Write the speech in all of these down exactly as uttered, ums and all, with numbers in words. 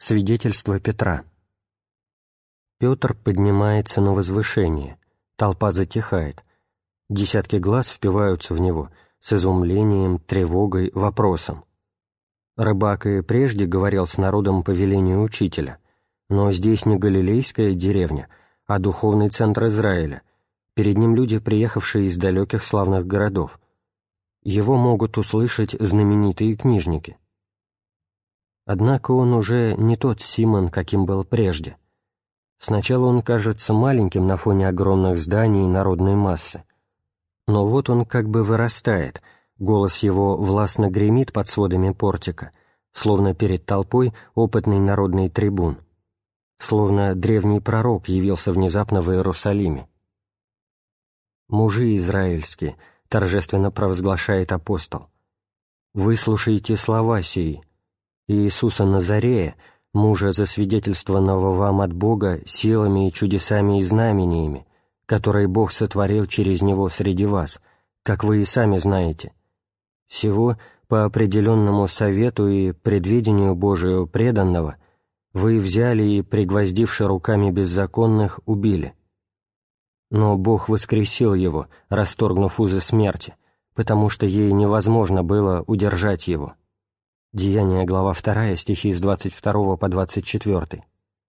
Свидетельство Петра. Петр поднимается на возвышение, толпа затихает, десятки глаз впиваются в него с изумлением, тревогой, вопросом. Рыбак и прежде говорил с народом по велению учителя, но здесь не галилейская деревня, а духовный центр Израиля, перед ним люди, приехавшие из далеких славных городов. Его могут услышать знаменитые книжники. Однако он уже не тот Симон, каким был прежде. Сначала он кажется маленьким на фоне огромных зданий и народной массы. Но вот он как бы вырастает, голос его властно гремит под сводами портика, словно перед толпой опытный народный трибун, словно древний пророк явился внезапно в Иерусалиме. «Мужи израильские», — торжественно провозглашает апостол, — «выслушайте слова сии. Иисуса Назарея, мужа, засвидетельствованного вам от Бога силами и чудесами и знамениями, которые Бог сотворил через Него среди вас, как вы и сами знаете. Сего, по определенному совету и предвидению Божию преданного, вы взяли и, пригвоздивши руками беззаконных, убили. Но Бог воскресил Его, расторгнув узы смерти, потому что ей невозможно было удержать Его». Деяния, глава вторая, стихи с двадцать второго по двадцать четвёртый.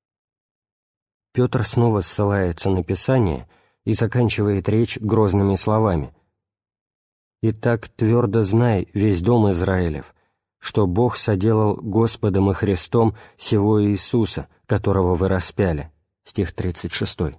Петр снова ссылается на Писание и заканчивает речь грозными словами. «Итак, твердо знай, весь дом Израилев, что Бог соделал Господом и Христом сего Иисуса, которого вы распяли». Стих тридцать шестой.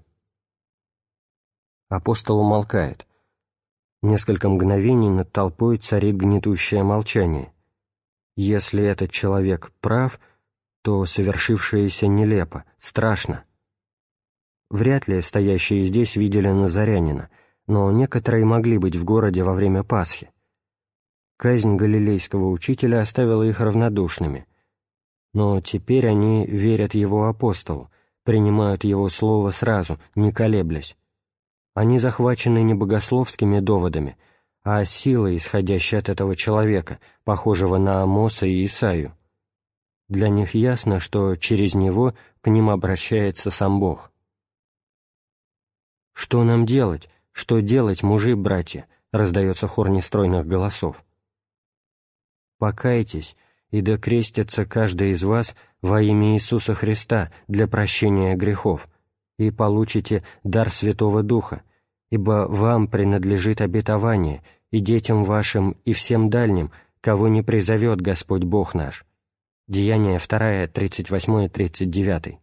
Апостол умолкает. Несколько мгновений над толпой царит гнетущее молчание. Если этот человек прав, то совершившееся нелепо, страшно. Вряд ли стоящие здесь видели Назарянина, но некоторые могли быть в городе во время Пасхи. Казнь галилейского учителя оставила их равнодушными. Но теперь они верят его апостолу, принимают его слово сразу, не колеблясь. Они захвачены не богословскими доводами, а силой, исходящей от этого человека, похожего на Амоса и Исаию. Для них ясно, что через него к ним обращается сам Бог. «Что нам делать? Что делать, мужи, братья?» — раздается хор нестройных голосов. «Покайтесь, и да крестится каждый из вас во имя Иисуса Христа для прощения грехов, и получите дар Святого Духа, ибо вам принадлежит обетование, и детям вашим, и всем дальним, кого не призовет Господь Бог наш». Деяния вторая, тридцать восьмой и тридцать девятый.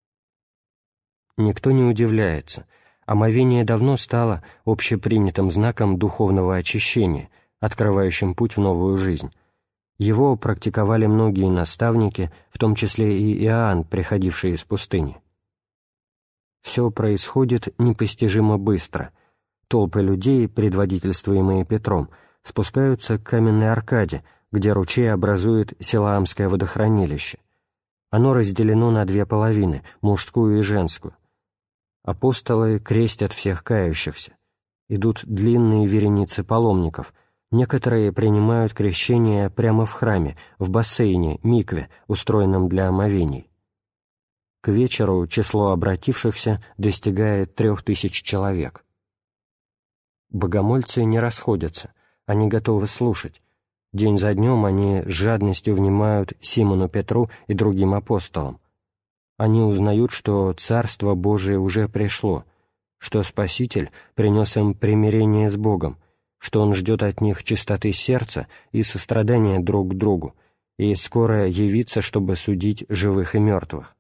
Никто не удивляется. Омовение давно стало общепринятым знаком духовного очищения, открывающим путь в новую жизнь. Его практиковали многие наставники, в том числе и Иоанн, приходивший из пустыни. Все происходит непостижимо быстро. Толпы людей, предводительствуемые Петром, спускаются к каменной аркаде, где ручей образует Силаамское водохранилище. Оно разделено на две половины, мужскую и женскую. Апостолы крестят всех кающихся. Идут длинные вереницы паломников. Некоторые принимают крещение прямо в храме, в бассейне, микве, устроенном для омовений. К вечеру число обратившихся достигает трех тысяч человек. Богомольцы не расходятся, они готовы слушать. День за днем они с жадностью внимают Симону Петру и другим апостолам. Они узнают, что Царство Божие уже пришло, что Спаситель принес им примирение с Богом, что Он ждет от них чистоты сердца и сострадания друг к другу, и скоро явится, чтобы судить живых и мертвых.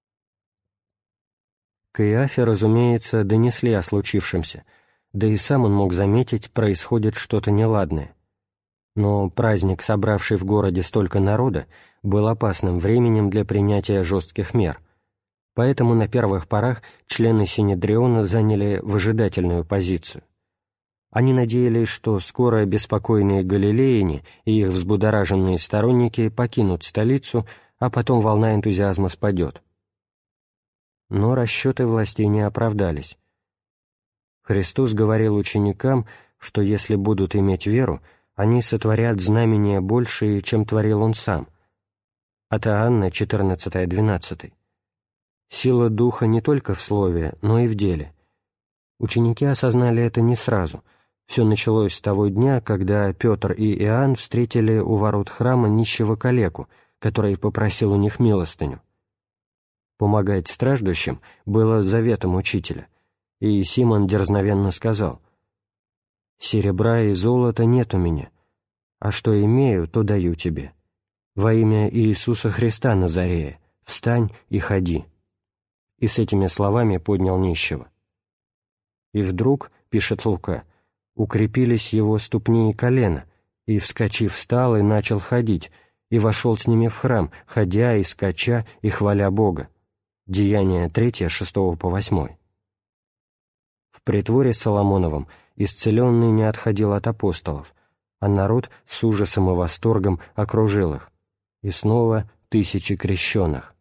К Иафе, разумеется, донесли о случившемся, да и сам он мог заметить, происходит что-то неладное. Но праздник, собравший в городе столько народа, был опасным временем для принятия жестких мер, поэтому на первых порах члены Синедриона заняли выжидательную позицию. Они надеялись, что скоро беспокойные галилеяне и их взбудораженные сторонники покинут столицу, а потом волна энтузиазма спадет. Но расчеты властей не оправдались. Христос говорил ученикам, что если будут иметь веру, они сотворят знамения большие, чем творил Он Сам. От Иоанна четырнадцать двенадцать. Сила Духа не только в слове, но и в деле. Ученики осознали это не сразу. Все началось с того дня, когда Петр и Иоанн встретили у ворот храма нищего калеку, который попросил у них милостыню. Помогать страждущим было заветом учителя, и Симон дерзновенно сказал: «Серебра и золота нет у меня, а что имею, то даю тебе. Во имя Иисуса Христа Назарея, встань и ходи». И с этими словами поднял нищего. И вдруг, пишет Лука, укрепились его ступни и колено, и, вскочив, встал и начал ходить, и вошел с ними в храм, ходя и скача и хваля Бога. Деяния третье, шестого по восьмой. В притворе Соломоновом исцеленный не отходил от апостолов, а народ с ужасом и восторгом окружил их, и снова тысячи крещеных.